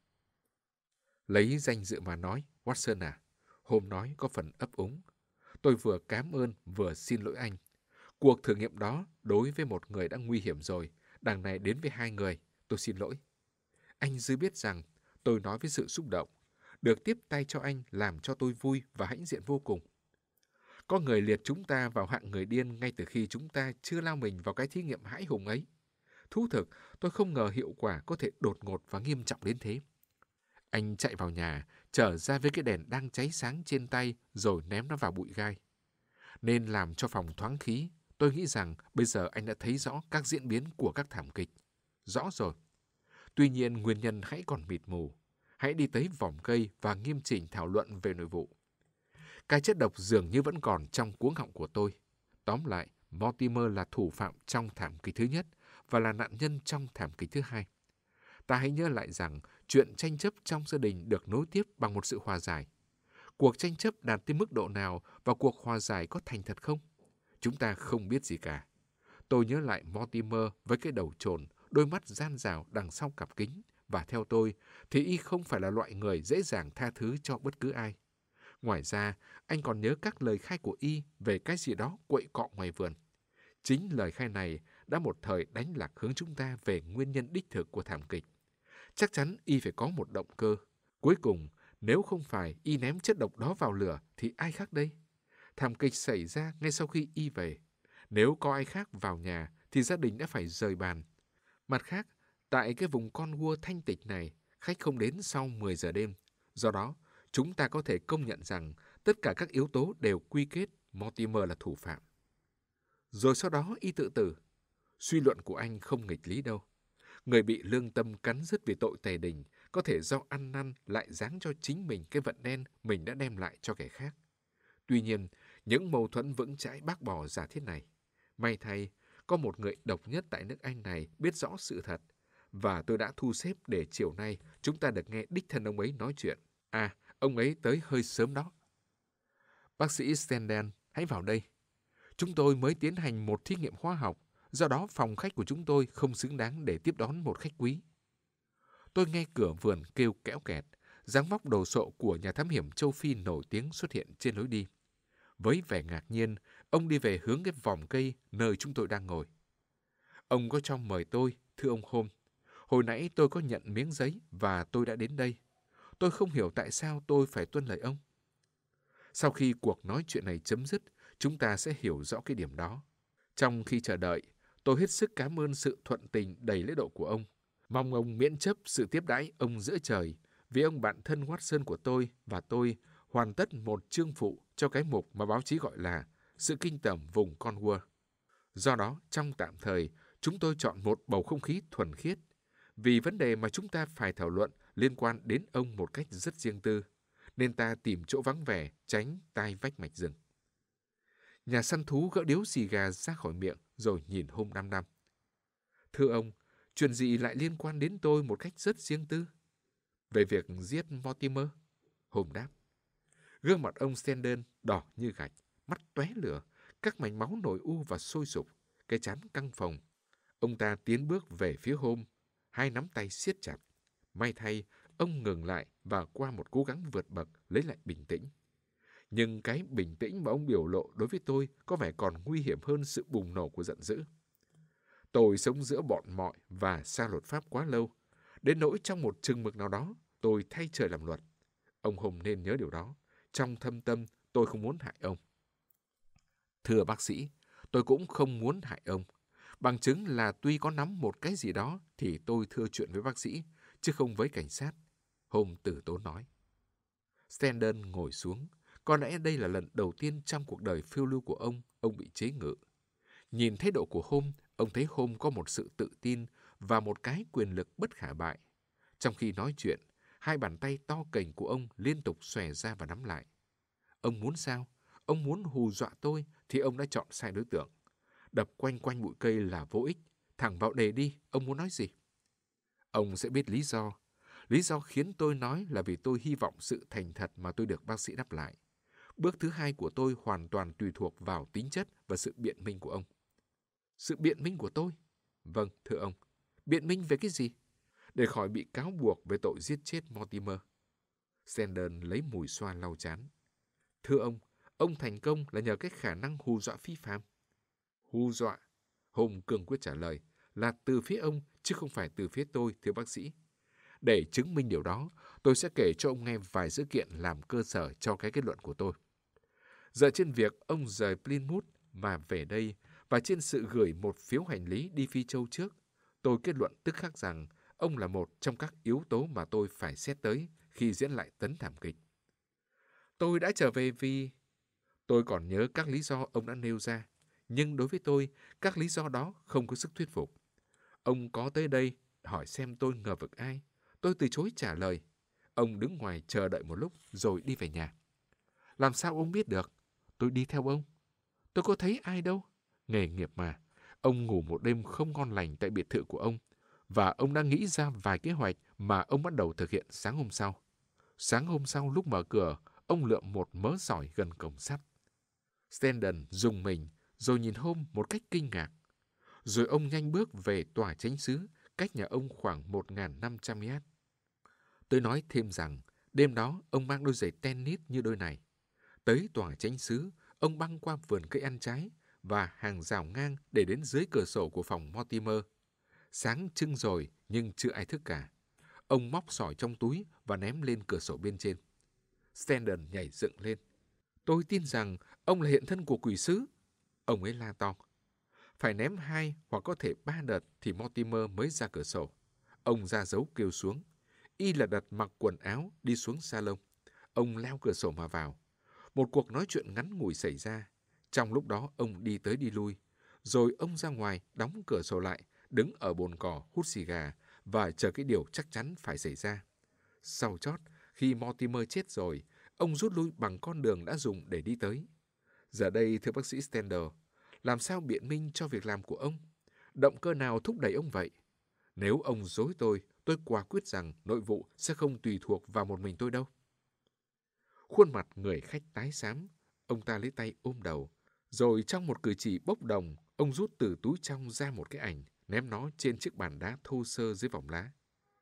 Lấy danh dự mà nói, Watson à, Hôm nói có phần ấp úng. Tôi vừa cảm ơn vừa xin lỗi anh. Cuộc thử nghiệm đó đối với một người đã nguy hiểm rồi, đằng này đến với hai người, tôi xin lỗi. Anh dư biết rằng tôi nói với sự xúc động, được tiếp tay cho anh làm cho tôi vui và hãnh diện vô cùng. Có người liệt chúng ta vào hạng người điên ngay từ khi chúng ta chưa lao mình vào cái thí nghiệm hãi hùng ấy. Thú thực, tôi không ngờ hiệu quả có thể đột ngột và nghiêm trọng đến thế. Anh chạy vào nhà, trở ra với cái đèn đang cháy sáng trên tay rồi ném nó vào bụi gai. Nên làm cho phòng thoáng khí, tôi nghĩ rằng bây giờ anh đã thấy rõ các diễn biến của các thảm kịch. Rõ rồi. Tuy nhiên nguyên nhân hãy còn mịt mù. Hãy đi tới vòm cây và nghiêm chỉnh thảo luận về nội vụ. Cái chất độc dường như vẫn còn trong cuống họng của tôi. Tóm lại, Mortimer là thủ phạm trong thảm kịch thứ nhất và là nạn nhân trong thảm kịch thứ hai. Ta hãy nhớ lại rằng chuyện tranh chấp trong gia đình được nối tiếp bằng một sự hòa giải. Cuộc tranh chấp đạt tới mức độ nào và cuộc hòa giải có thành thật không? Chúng ta không biết gì cả. Tôi nhớ lại Mortimer với cái đầu trồn, đôi mắt gian rào đằng sau cặp kính, và theo tôi thì y không phải là loại người dễ dàng tha thứ cho bất cứ ai. Ngoài ra, anh còn nhớ các lời khai của y về cái gì đó quậy cọ ngoài vườn. Chính lời khai này đã một thời đánh lạc hướng chúng ta về nguyên nhân đích thực của thảm kịch. Chắc chắn y phải có một động cơ. Cuối cùng, nếu không phải y ném chất độc đó vào lửa thì ai khác đây? Thảm kịch xảy ra ngay sau khi y về. Nếu có ai khác vào nhà thì gia đình đã phải rời bàn. Mặt khác, tại cái vùng con gua thanh tịch này, khách không đến sau 10 giờ đêm. Do đó, chúng ta có thể công nhận rằng tất cả các yếu tố đều quy kết Mortimer là thủ phạm. Rồi sau đó y tự tử. Suy luận của anh không nghịch lý đâu. Người bị lương tâm cắn rứt vì tội tày đình có thể do ăn năn lại giáng cho chính mình cái vận đen mình đã đem lại cho kẻ khác. Tuy nhiên, những mâu thuẫn vững chãi bác bỏ giả thiết này. May thay, có một người độc nhất tại nước Anh này biết rõ sự thật, và tôi đã thu xếp để chiều nay chúng ta được nghe đích thân ông ấy nói chuyện. À, ông ấy tới hơi sớm đó. Bác sĩ Stenden, hãy vào đây. Chúng tôi mới tiến hành một thí nghiệm hóa học, do đó phòng khách của chúng tôi không xứng đáng để tiếp đón một khách quý. Tôi nghe cửa vườn kêu kẽo kẹt, dáng vóc đồ sộ của nhà thám hiểm châu Phi nổi tiếng xuất hiện trên lối đi. Với vẻ ngạc nhiên, ông đi về hướng cái vòm cây nơi chúng tôi đang ngồi. Ông có cho mời tôi, thưa ông Holmes. Hồi nãy tôi có nhận miếng giấy và tôi đã đến đây. Tôi không hiểu tại sao tôi phải tuân lời ông. Sau khi cuộc nói chuyện này chấm dứt, chúng ta sẽ hiểu rõ cái điểm đó. Trong khi chờ đợi, tôi hết sức cảm ơn sự thuận tình đầy lễ độ của ông. Mong ông miễn chấp sự tiếp đãi ông giữa trời, vì ông bạn thân Watson của tôi và tôi hoàn tất một chương phụ cho cái mục mà báo chí gọi là sự kinh tởm vùng Cornwall. Do đó, trong tạm thời, chúng tôi chọn một bầu không khí thuần khiết, vì vấn đề mà chúng ta phải thảo luận liên quan đến ông một cách rất riêng tư, nên ta tìm chỗ vắng vẻ, tránh tai vách mạch rừng. Nhà săn thú gỡ điếu xì gà ra khỏi miệng rồi nhìn Holmes đăm đăm. Thưa ông, chuyện gì lại liên quan đến tôi một cách rất riêng tư? Về việc giết Mortimer? Holmes đáp. Gương mặt ông Stendhal đỏ như gạch, mắt tóe lửa, các mạch máu nổi u và sôi sục, cái trán căng phồng. Ông ta tiến bước về phía Holmes, hai nắm tay siết chặt. May thay, ông ngừng lại và qua một cố gắng vượt bậc lấy lại bình tĩnh. Nhưng cái bình tĩnh mà ông biểu lộ đối với tôi có vẻ còn nguy hiểm hơn sự bùng nổ của giận dữ. Tôi sống giữa bọn mọi và xa luật pháp quá lâu, đến nỗi trong một chừng mực nào đó tôi thay trời làm luật. Ông Holmes nên nhớ điều đó. Trong thâm tâm, tôi không muốn hại ông. Thưa bác sĩ, tôi cũng không muốn hại ông. Bằng chứng là tuy có nắm một cái gì đó thì tôi thưa chuyện với bác sĩ, chứ không với cảnh sát. Holmes từ tốn nói. Stendhal ngồi xuống. Có lẽ đây là lần đầu tiên trong cuộc đời phiêu lưu của ông bị chế ngự. Nhìn thái độ của Holmes, ông thấy Holmes có một sự tự tin và một cái quyền lực bất khả bại. Trong khi nói chuyện, hai bàn tay to cành của ông liên tục xòe ra và nắm lại. Ông muốn sao? Ông muốn hù dọa tôi thì ông đã chọn sai đối tượng. Đập quanh quanh bụi cây là vô ích. Thẳng vào đề đi, ông muốn nói gì? Ông sẽ biết lý do. Lý do khiến tôi nói là vì tôi hy vọng sự thành thật mà tôi được bác sĩ đáp lại. Bước thứ hai của tôi hoàn toàn tùy thuộc vào tính chất và sự biện minh của ông. Sự biện minh của tôi? Vâng, thưa ông. Biện minh về cái gì? Để khỏi bị cáo buộc về tội giết chết Mortimer. Stendhal lấy mùi xoa lau chán. Thưa ông thành công là nhờ cái khả năng hù dọa phi phàm. Hù dọa? Holmes cương quyết trả lời, là từ phía ông chứ không phải từ phía tôi, thưa bác sĩ. Để chứng minh điều đó, tôi sẽ kể cho ông nghe vài dữ kiện làm cơ sở cho cái kết luận của tôi. Dựa trên việc ông rời Plymouth mà về đây và trên sự gửi một phiếu hành lý đi Phi Châu trước, tôi kết luận tức khắc rằng ông là một trong các yếu tố mà tôi phải xét tới khi diễn lại tấn thảm kịch. Tôi đã trở về vì... Tôi còn nhớ các lý do ông đã nêu ra, nhưng đối với tôi, các lý do đó không có sức thuyết phục. Ông có tới đây hỏi xem tôi ngờ vực ai. Tôi từ chối trả lời. Ông đứng ngoài chờ đợi một lúc rồi đi về nhà. Làm sao ông biết được? Tôi đi theo ông. Tôi có thấy ai đâu. Nghề nghiệp mà. Ông ngủ một đêm không ngon lành tại biệt thự của ông. Và ông đã nghĩ ra vài kế hoạch mà ông bắt đầu thực hiện sáng hôm sau. Sáng hôm sau lúc mở cửa, ông lượm một mớ sỏi gần cổng sắt. Stendhal rùng mình rồi nhìn Holmes một cách kinh ngạc. Rồi ông nhanh bước về tòa chánh xứ, cách nhà ông khoảng 1.500 yard. Tôi nói thêm rằng, đêm đó ông mang đôi giày tennis như đôi này. Tới tòa chánh xứ, ông băng qua vườn cây ăn trái và hàng rào ngang để đến dưới cửa sổ của phòng Mortimer. Sáng trưng rồi nhưng chưa ai thức cả. Ông móc sỏi trong túi và ném lên cửa sổ bên trên. Stendhal nhảy dựng lên. Tôi tin rằng ông là hiện thân của quỷ sứ. Ông ấy la to. Phải ném 2 hoặc có thể 3 đợt thì Mortimer mới ra cửa sổ. Ông ra dấu kêu xuống. Y là đặt mặc quần áo đi xuống salon. Ông leo cửa sổ mà vào. Một cuộc nói chuyện ngắn ngủi xảy ra. Trong lúc đó ông đi tới đi lui. Rồi ông ra ngoài đóng cửa sổ lại, đứng ở bồn cỏ hút xì gà và chờ cái điều chắc chắn phải xảy ra. Sau chót, khi Mortimer chết rồi, ông rút lui bằng con đường đã dùng để đi tới. Giờ đây, thưa bác sĩ Stendhal, làm sao biện minh cho việc làm của ông? Động cơ nào thúc đẩy ông vậy? Nếu ông dối tôi quả quyết rằng nội vụ sẽ không tùy thuộc vào một mình tôi đâu. Khuôn mặt người khách tái xám, ông ta lấy tay ôm đầu. Rồi trong một cử chỉ bốc đồng, ông rút từ túi trong ra một cái ảnh, ném nó trên chiếc bàn đá thô sơ dưới vòng lá.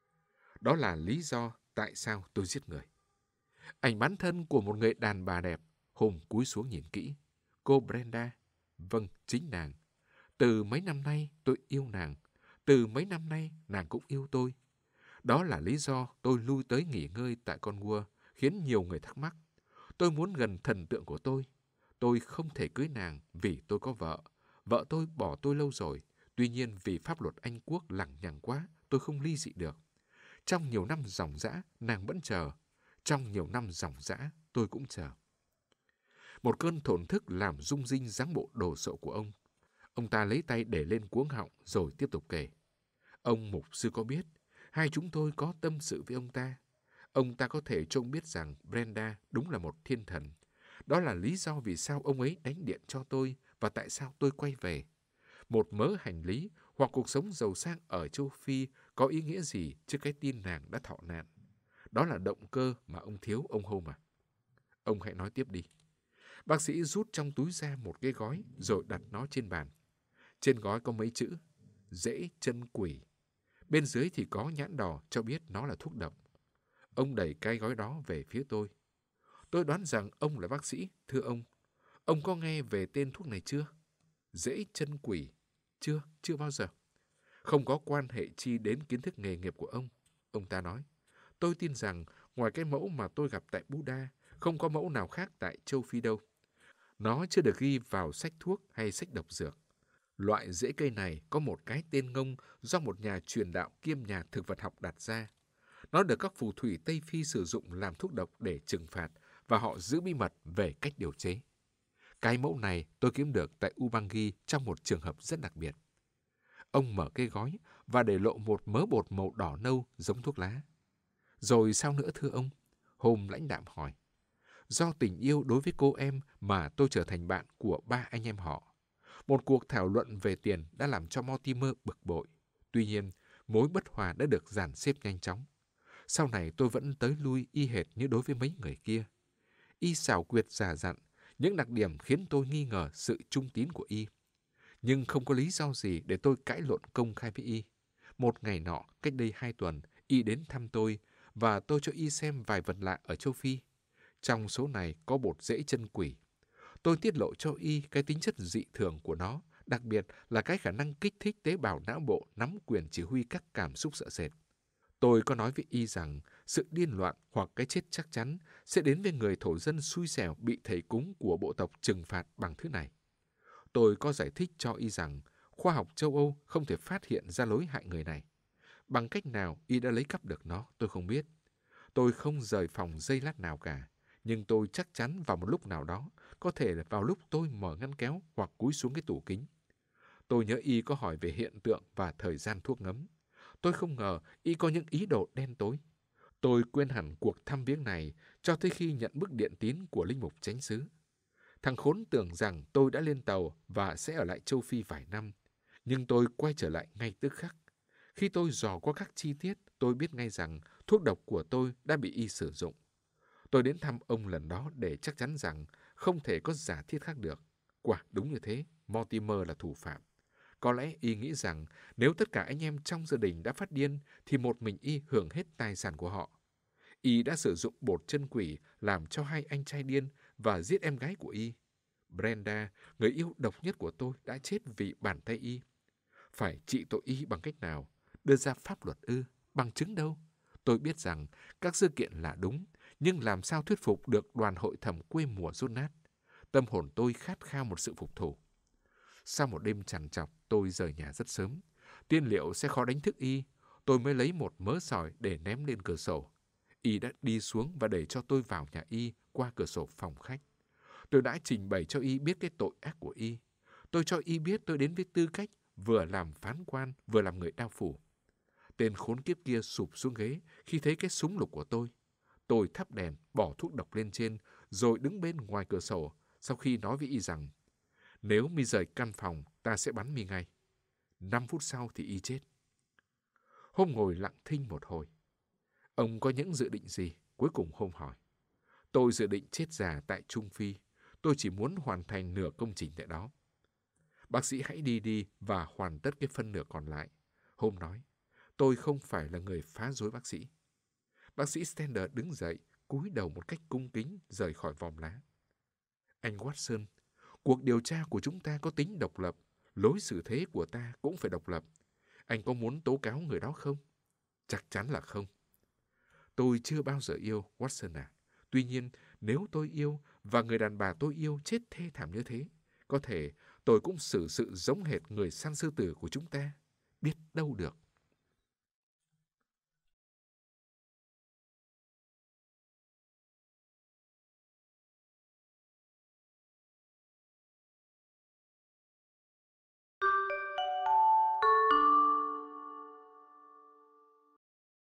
Đó là lý do tại sao tôi giết người. Ảnh bán thân của một người đàn bà đẹp. Hôm cúi xuống nhìn kỹ. Cô Brenda. Vâng, chính nàng. Từ mấy năm nay tôi yêu nàng. Từ mấy năm nay nàng cũng yêu tôi. Đó là lý do tôi lui tới nghỉ ngơi tại con Cornwall, khiến nhiều người thắc mắc. Tôi muốn gần thần tượng của tôi. Tôi không thể cưới nàng vì tôi có vợ. Vợ tôi bỏ tôi lâu rồi. Tuy nhiên vì pháp luật Anh Quốc lằng nhằng quá, tôi không ly dị được. Trong nhiều năm ròng rã, nàng vẫn chờ. Trong nhiều năm ròng rã, tôi cũng chờ. Một cơn thổn thức làm rung rinh dáng bộ đồ sộ của ông. Ông ta lấy tay để lên cuống họng rồi tiếp tục kể. Ông mục sư có biết, hai chúng tôi có tâm sự với ông ta. Ông ta có thể trông biết rằng Brenda đúng là một thiên thần. Đó là lý do vì sao ông ấy đánh điện cho tôi và tại sao tôi quay về. Một mớ hành lý hoặc cuộc sống giàu sang ở châu Phi có ý nghĩa gì trước cái tin nàng đã thọ nạn. Đó là động cơ mà ông thiếu, ông Holmes à. Ông hãy nói tiếp đi. Bác sĩ rút trong túi ra một cái gói rồi đặt nó trên bàn. Trên gói có mấy chữ: rễ chân quỷ. Bên dưới thì có nhãn đỏ cho biết nó là thuốc độc. Ông đẩy cái gói đó về phía tôi. Tôi đoán rằng ông là bác sĩ, thưa ông. Ông có nghe về tên thuốc này chưa? Rễ chân quỷ. Chưa bao giờ. Không có quan hệ chi đến kiến thức nghề nghiệp của ông ta nói. Tôi tin rằng ngoài cái mẫu mà tôi gặp tại Buddha, không có mẫu nào khác tại châu Phi đâu. Nó chưa được ghi vào sách thuốc hay sách độc dược. Loại rễ cây này có một cái tên ngông do một nhà truyền đạo kiêm nhà thực vật học đặt ra. Nó được các phù thủy Tây Phi sử dụng làm thuốc độc để trừng phạt và họ giữ bí mật về cách điều chế. Cái mẫu này tôi kiếm được tại Ubangi trong một trường hợp rất đặc biệt. Ông mở cái gói và để lộ một mớ bột màu đỏ nâu giống thuốc lá. Rồi sao nữa thưa ông? Holmes lãnh đạm hỏi. Do tình yêu đối với cô em mà tôi trở thành bạn của ba anh em họ. Một cuộc thảo luận về tiền đã làm cho Mortimer bực bội. Tuy nhiên, mối bất hòa đã được dàn xếp nhanh chóng. Sau này tôi vẫn tới lui y hệt như đối với mấy người kia. Y xảo quyệt già dặn, những đặc điểm khiến tôi nghi ngờ sự trung tín của Y. Nhưng không có lý do gì để tôi cãi lộn công khai với Y. Một ngày nọ, cách đây 2 tuần, Y đến thăm tôi và tôi cho Y xem vài vật lạ ở châu Phi. Trong số này có bột rễ chân quỷ. Tôi tiết lộ cho Y cái tính chất dị thường của nó, đặc biệt là cái khả năng kích thích tế bào não bộ nắm quyền chỉ huy các cảm xúc sợ sệt. Tôi có nói với Y rằng sự điên loạn hoặc cái chết chắc chắn sẽ đến với người thổ dân xui xẻo bị thầy cúng của bộ tộc trừng phạt bằng thứ này. Tôi có giải thích cho Y rằng khoa học châu Âu không thể phát hiện ra lối hại người này. Bằng cách nào Y đã lấy cắp được nó, tôi không biết. Tôi không rời phòng giây lát nào cả, nhưng tôi chắc chắn vào một lúc nào đó, có thể là vào lúc tôi mở ngăn kéo hoặc cúi xuống cái tủ kính. Tôi nhớ Y có hỏi về hiện tượng và thời gian thuốc ngấm. Tôi không ngờ Y có những ý đồ đen tối. Tôi quên hẳn cuộc thăm viếng này cho tới khi nhận bức điện tín của linh mục chánh xứ. Thằng khốn tưởng rằng tôi đã lên tàu và sẽ ở lại châu Phi vài năm. Nhưng tôi quay trở lại ngay tức khắc. Khi tôi dò qua các chi tiết, tôi biết ngay rằng thuốc độc của tôi đã bị Y sử dụng. Tôi đến thăm ông lần đó để chắc chắn rằng không thể có giả thiết khác được. Quả đúng như thế, Mortimer là thủ phạm. Có lẽ Y nghĩ rằng nếu tất cả anh em trong gia đình đã phát điên thì một mình Y hưởng hết tài sản của họ. Y đã sử dụng bột chân quỷ làm cho hai anh trai điên và giết em gái của Y. Brenda, người yêu độc nhất của tôi, đã chết vì bàn tay Y. Phải trị tội Y bằng cách nào? Đưa ra pháp luật ư? Bằng chứng đâu? Tôi biết rằng các sự kiện là đúng, nhưng làm sao thuyết phục được đoàn hội thẩm quê mùa rốt nát? Tâm hồn tôi khát khao một sự phục thù. Sau một đêm trằn trọc, tôi rời nhà rất sớm. Tiên liệu sẽ khó đánh thức Y. Tôi mới lấy một mớ sỏi để ném lên cửa sổ. Y đã đi xuống và để cho tôi vào nhà Y qua cửa sổ phòng khách. Tôi đã trình bày cho Y biết cái tội ác của Y. Tôi cho Y biết tôi đến với tư cách vừa làm phán quan, vừa làm người đao phủ. Tên khốn kiếp kia sụp xuống ghế khi thấy cái súng lục của tôi. Tôi thắp đèn, bỏ thuốc độc lên trên, rồi đứng bên ngoài cửa sổ, sau khi nói với Y rằng, nếu mi rời căn phòng, ta sẽ bắn mi ngay. 5 phút sau thì Y chết. Hôm ngồi lặng thinh một hồi. Ông có những dự định gì? Cuối cùng Hôm hỏi. Tôi dự định chết già tại Trung Phi. Tôi chỉ muốn hoàn thành nửa công trình tại đó. Bác sĩ hãy đi và hoàn tất cái phân nửa còn lại. Hôm nói, tôi không phải là người phá rối bác sĩ. Bác sĩ Stender đứng dậy, cúi đầu một cách cung kính rời khỏi vòm lá. Anh Watson, cuộc điều tra của chúng ta có tính độc lập, lối xử thế của ta cũng phải độc lập. Anh có muốn tố cáo người đó không? Chắc chắn là không. Tôi chưa bao giờ yêu, Watson à. Tuy nhiên, nếu tôi yêu và người đàn bà tôi yêu chết thê thảm như thế, có thể tôi cũng xử sự giống hệt người săn sư tử của chúng ta. Biết đâu được.